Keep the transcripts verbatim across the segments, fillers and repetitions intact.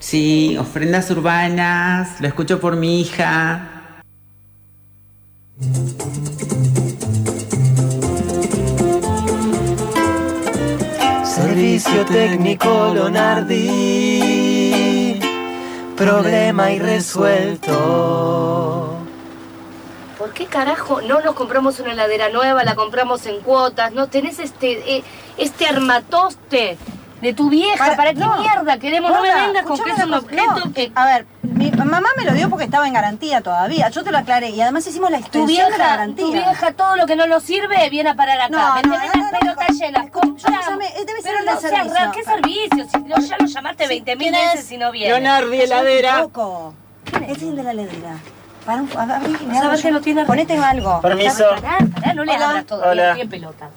Sí, ofrendas urbanas, lo escucho por mi hija. Servicio técnico Lonardi, problema irresuelto. ¿Por qué carajo no nos compramos una heladera nueva, la compramos en cuotas? ¿No tenés este, eh, este armatoste de tu vieja? ¿Para, ¿Para qué no. mierda queremos? Hola, no me vengas con que es un objeto no. que... A ver, mi mamá me lo dio porque estaba en garantía todavía. Yo te lo aclaré. Y además hicimos la Tu extensión vieja, de la garantía. tu vieja, todo lo que no nos sirve viene a parar acá. No, ¿Me no, entendés? no, Las no, pelotas no, llenas. escucha, Compramos. yo llamé, debe ser Pero el no de seas servicio. raro. ¿Qué servicio? Si lo- ya lo llamaste veinte mil ¿Quién es? veces y no viene. Leonardi, heladera. Loco. Este es el de la heladera. Para un... A ver, abrí, Vas a ver que no tiene- Ponete algo. Permiso. Pará, pará, no le Hola. abras todavía. Hola. Estoy en pelota.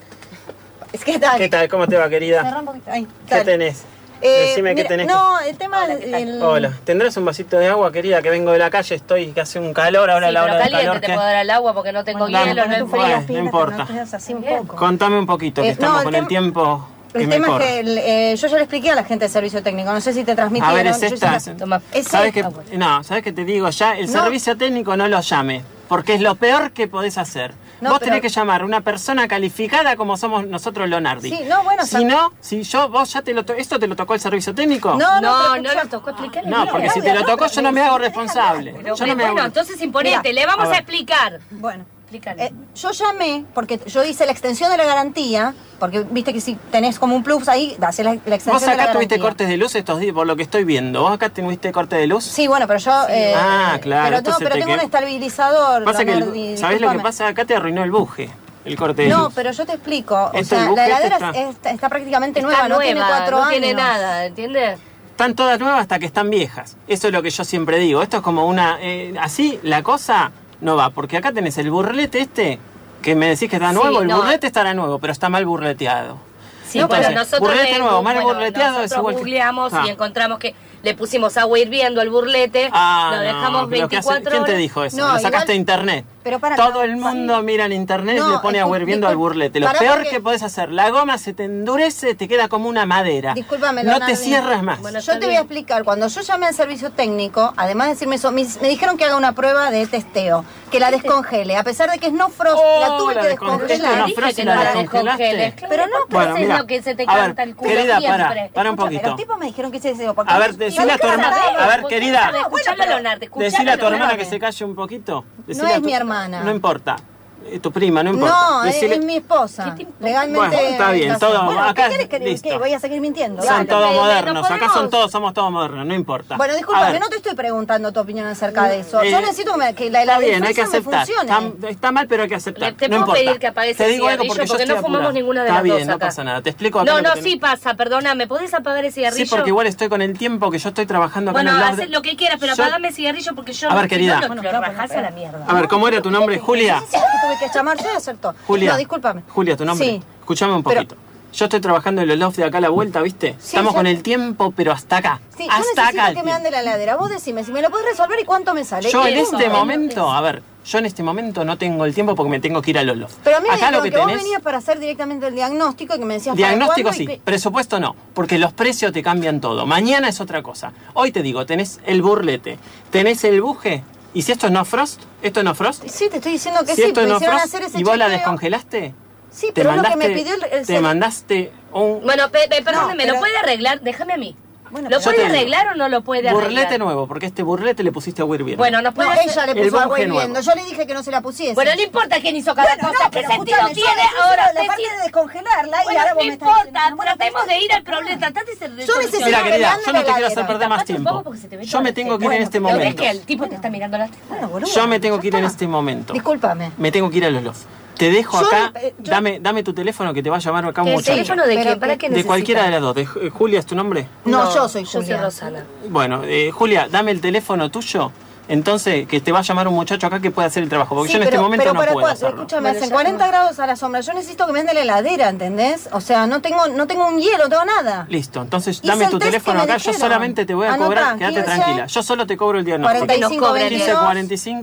Es que tal. ¿Qué tal? ¿Cómo te va, querida? Cerrá un poquito. Ahí, ¿Qué dale. tenés? Eh, Decime qué mira, tenés. No, el tema Hola, ¿qué tal? del... Hola, ¿tendrás un vasito de agua, querida? Que vengo de la calle, estoy, que hace un calor, ahora Sí, la pero hora del caliente calor. te ¿qué? puedo dar al agua porque no tengo Bueno, hielo, no dame hay tu frío. frío. no importa. No te así un Bien. poco. Contame un poquito, que Eh, estamos no, el con el tem- tiempo que El me tema corre. es que el, eh, yo ya le expliqué a la gente de servicio técnico, no sé si te transmitieron. A ver, es yo esta. ya- Toma. Es ¿Sabes qué? esta. No, ¿sabes qué te digo? Ya el No. servicio técnico no lo llame, porque es lo peor que podés hacer. No, vos pero- tenés que llamar a una persona calificada como somos nosotros Lonardi. Sí, no, bueno, Si sab- no, si yo, vos ya te lo to- ¿esto te lo tocó el servicio técnico? No, no, No, pero no escuchá- lo tocó, explicarle. No, bien. porque si te lo tocó yo no me hago responsable. Pero, Yo no me bueno, hago... entonces imponente, Mira, le vamos a a, ver. explicar. Bueno, Explícale. eh, yo llamé porque yo hice la extensión de la garantía, porque viste que si tenés como un plus ahí, haces la, la extensión Vos de la acá garantía. tuviste cortes de luz estos días, por lo que estoy viendo. ¿Vos acá tuviste corte de luz? Sí, bueno, pero yo... eh, Ah, claro, Pero, no, entonces pero te tengo que- un estabilizador. Pasa que, el- Lonardi, ¿sabés lo que discúlpame. pasa? Acá te arruinó el buje, el corte de No, luz. pero yo te explico. O Esto, el sea, buque la este heladera está- está, está prácticamente Está nueva, no tiene nueva, cuatro no años. tiene nada, ¿entiendes? Están todas nuevas hasta que están viejas. Eso es lo que yo siempre digo. Esto es como una... eh, así la cosa no va, porque acá tenés el burlete este, que me decís que está Sí, nuevo. El no. burlete estará nuevo, pero está mal burleteado. Sí, Entonces, pero nosotros burlete le- nuevo, mal bueno, burleteado es nosotros igual que- googleamos Ah. y encontramos que le pusimos agua hirviendo al burlete, Ah, lo dejamos no, pero ¿qué hace- veinticuatro ¿quién te horas. dijo eso? No, lo sacaste igual- de internet. Pero para- Todo el mundo mira en internet y No, le pone agua escu- hirviendo al discul- burlete. Lo pará peor porque- que podés hacer, la goma se te endurece, te queda como una madera. Discúlpame, No te Lonardi. cierras más. Bueno, Yo te voy a explicar, cuando yo llamé al servicio técnico, además de decirme eso, me, me dijeron que haga una prueba de testeo, que la descongele, a pesar de que es no frost, Oh, la tuve la que descongelaste, descongelar. no, Dije Frost, que la no la descongelaste. descongeles. Claro, Pero no, ¿por qué Bueno, haces mira, lo que se te a ver, canta el culo querida, siempre? para, para un Escúchame, poquito. Los tipos me dijeron que ese deseo. porque- A ver, Y decile a tu vos hermana, sabés, a ver, ¿por qué querida, sabes? Escuchalo, Leonardo, escuchalo, decile a tu hermana Leonardo. que se calle un poquito. No Decile a es tu- mi hermana. No importa. Eh, Tu prima, no importa. No, es, Decile- es mi esposa. ¿Qué te importa? Legalmente. Bueno, está bien, casada. todo- Bueno, acá- ¿qué quieres que, listo. que voy a seguir mintiendo? Son Dale. todos me- me- modernos, no acá son podemos. todos, somos todos modernos, no importa. Bueno, A discúlpame, ver, no te estoy preguntando tu opinión acerca de eso. Yo eh, necesito que, me- que la, Está la bien, hay que defensa me aceptar. funcione. Está, está mal, pero hay que aceptar. Le- te no puedo importa. pedir que apagues Te el digo algo cigarrillo porque, yo porque no estoy fumamos apurado. ninguna de Está las bien, dos no acá. pasa nada. Te explico acá No, lo que no, tenés. sí pasa, perdóname, ¿podés apagar ese cigarrillo? Sí, porque igual estoy con el tiempo que yo estoy trabajando acá Bueno, en el lab haz de- lo que quieras, pero Yo- apagame el cigarrillo porque yo... A ver, si querida. no, lo, Bueno, lo pero, rajás pero, a la mierda. A ver, ¿cómo era tu nombre? Julia. Sí, sí, sí, que tuve que llamar yo y hacer todo. Julia. No, discúlpame. Julia, ¿tu nombre? Sí. Escuchame un Pero- poquito. Yo estoy trabajando en los loft de acá a la vuelta, ¿viste? Sí, Estamos yo- con el tiempo, pero hasta acá. Sí, yo hasta necesito acá. el que me tiempo. ande la heladera. Vos decime si me lo podés resolver y cuánto me sale. Yo Y en punto. este momento, a ver, yo en este momento no tengo el tiempo porque me tengo que ir a los loft. Pero a mí me acá dijeron lo que, que, vos tenés, venías para hacer directamente el diagnóstico y que me decías para diagnóstico cuándo sí, y que- presupuesto no, porque los precios te cambian todo. Mañana es otra cosa. Hoy te digo, tenés el burlete, tenés el buje, y si esto es no frost, esto es no frost, Sí, te estoy diciendo que si sí, esto es me no hicieron frost hacer ese y vos la chequeo. descongelaste, Sí, te pero es lo que mandaste, me pidió el, el te mandaste un Bueno, pe, pe, perdóneme, pero- ¿lo puede arreglar? Déjame a mí. Bueno, ¿Lo pero- puede Yo te digo, arreglar o no lo puede arreglar? burlete nuevo, porque este burlete le pusiste agua hirviendo. Bueno, nos puede No, hacer- ella le el puso agua buje hirviendo. nuevo. Yo le dije que no se la pusiese. Bueno, no importa quién hizo cada Bueno, cosa, no, ¿qué pero sentido escúchame, yo tiene necesito ahora? la parte Decir- de descongelarla y Bueno, ahora no vos me estás importa, diciendo, bueno, tratemos pero- de ir al problema, tratate de Yo necesito- Mira, solucionar. querida, peleando yo no la te quiero hacer heladera. perder más Tapate un tiempo. poco porque se te ve Yo todo me el tengo que ir tiempo. en este Bueno, ¿ves momento. que el tipo te está mirando las tetas? Bueno, boludo, Yo me tengo ya que ir en está. este momento. Discúlpame. Me tengo que ir a los loft. Te dejo Yo acá, le- eh, yo- dame, dame tu teléfono que te va a llamar acá un ¿El muchacho. teléfono de Pero quién? ¿Para que- qué De necesita? cualquiera de las dos. De Ju- ¿Julia es tu nombre? No, yo soy Yo soy Julia. Rosana. Bueno, eh, Julia, dame el teléfono tuyo. Entonces, que te va a llamar un muchacho acá que pueda hacer el trabajo. Porque Sí, yo en este pero- momento pero no para puedo cuándo, hacerlo. escúchame, Bueno, hacen ya cuarenta no. grados a la sombra. Yo necesito que me ande la heladera, ¿entendés? O sea, no tengo, no tengo un hielo, no tengo nada. Listo, entonces Hice dame el tu test teléfono que me acá. Yo dijeron. solamente te voy a Anotá, cobrar. Quédate quince, tranquila. Yo solo te cobro el diagnóstico. cuarenta y cinco, Nos cobra el quince veintidós. cuarenta y cinco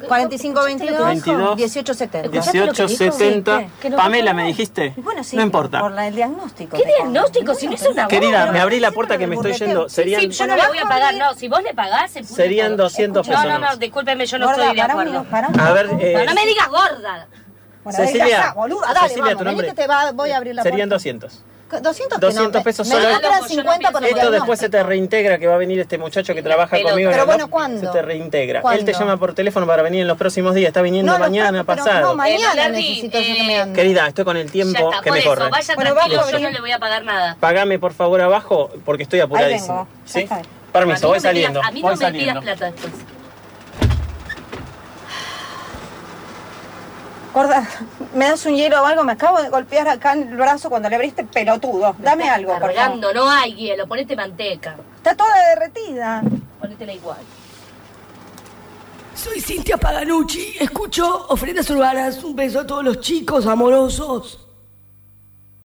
cuarenta y cinco veintidós, veintidós, dieciocho setenta. ¿Escuchaste lo que dieciocho dijo? setenta. Sí, que no Pamela, dijo me nada. dijiste. Bueno, sí, no por- importa. Por la- el diagnóstico. ¿Qué te cobro. diagnóstico? Si no es una Querida, boba. me abrí la Decime puerta que del me estoy burleteo. yendo. Sí, Serían, sí, yo no Bueno, le voy a vas a pagar, abrir- no. Si vos le pagás, se pudre Serían todo. doscientos No, no, pesos no, más. discúlpeme, yo no Gorda, estoy de para un acuerdo. minuto, para un A ver, minuto. eh, No, no me digas gorda. Bueno, Cecilia, venga, ya, boluda, dale, Cecilia, vamos, tu vení nombre. que te va, voy a abrir la Serían puerta. doscientos. doscientos que doscientos no, pesos me, me solo. dijeron Yo no cincuenta pienso por el Esto Pero después se te diagnóstico. reintegra, que va a venir este muchacho que trabaja pelota. conmigo. en Pero el bueno, doc, ¿cuándo? Se te reintegra. ¿Cuándo? Él te llama por teléfono para venir en los próximos días. Está viniendo No, lo mañana, está- pero pasado. no, mañana Eh, Larry, necesito yo que me eh, ande. Querida, estoy con el Ya tiempo está, que por me eso, corre. vaya Bueno, tranquilo, bajo, yo vení. no le voy a pagar nada. Pagame por favor abajo porque estoy apuradísimo. vengo, ¿Sí? ya está. Permiso, A voy mí no me pidas- saliendo. A mí voy no me saliendo. pidas plata después. Gorda, ¿me das un hielo o algo? Me acabo de golpear acá en el brazo cuando le abriste pelotudo. Dame Estás algo, por favor. cargando, no hay hielo, ponete manteca. Está toda derretida. Ponétela igual. Soy Cintia Paganucci, escucho Ofrendas Urbanas, un beso a todos los chicos amorosos.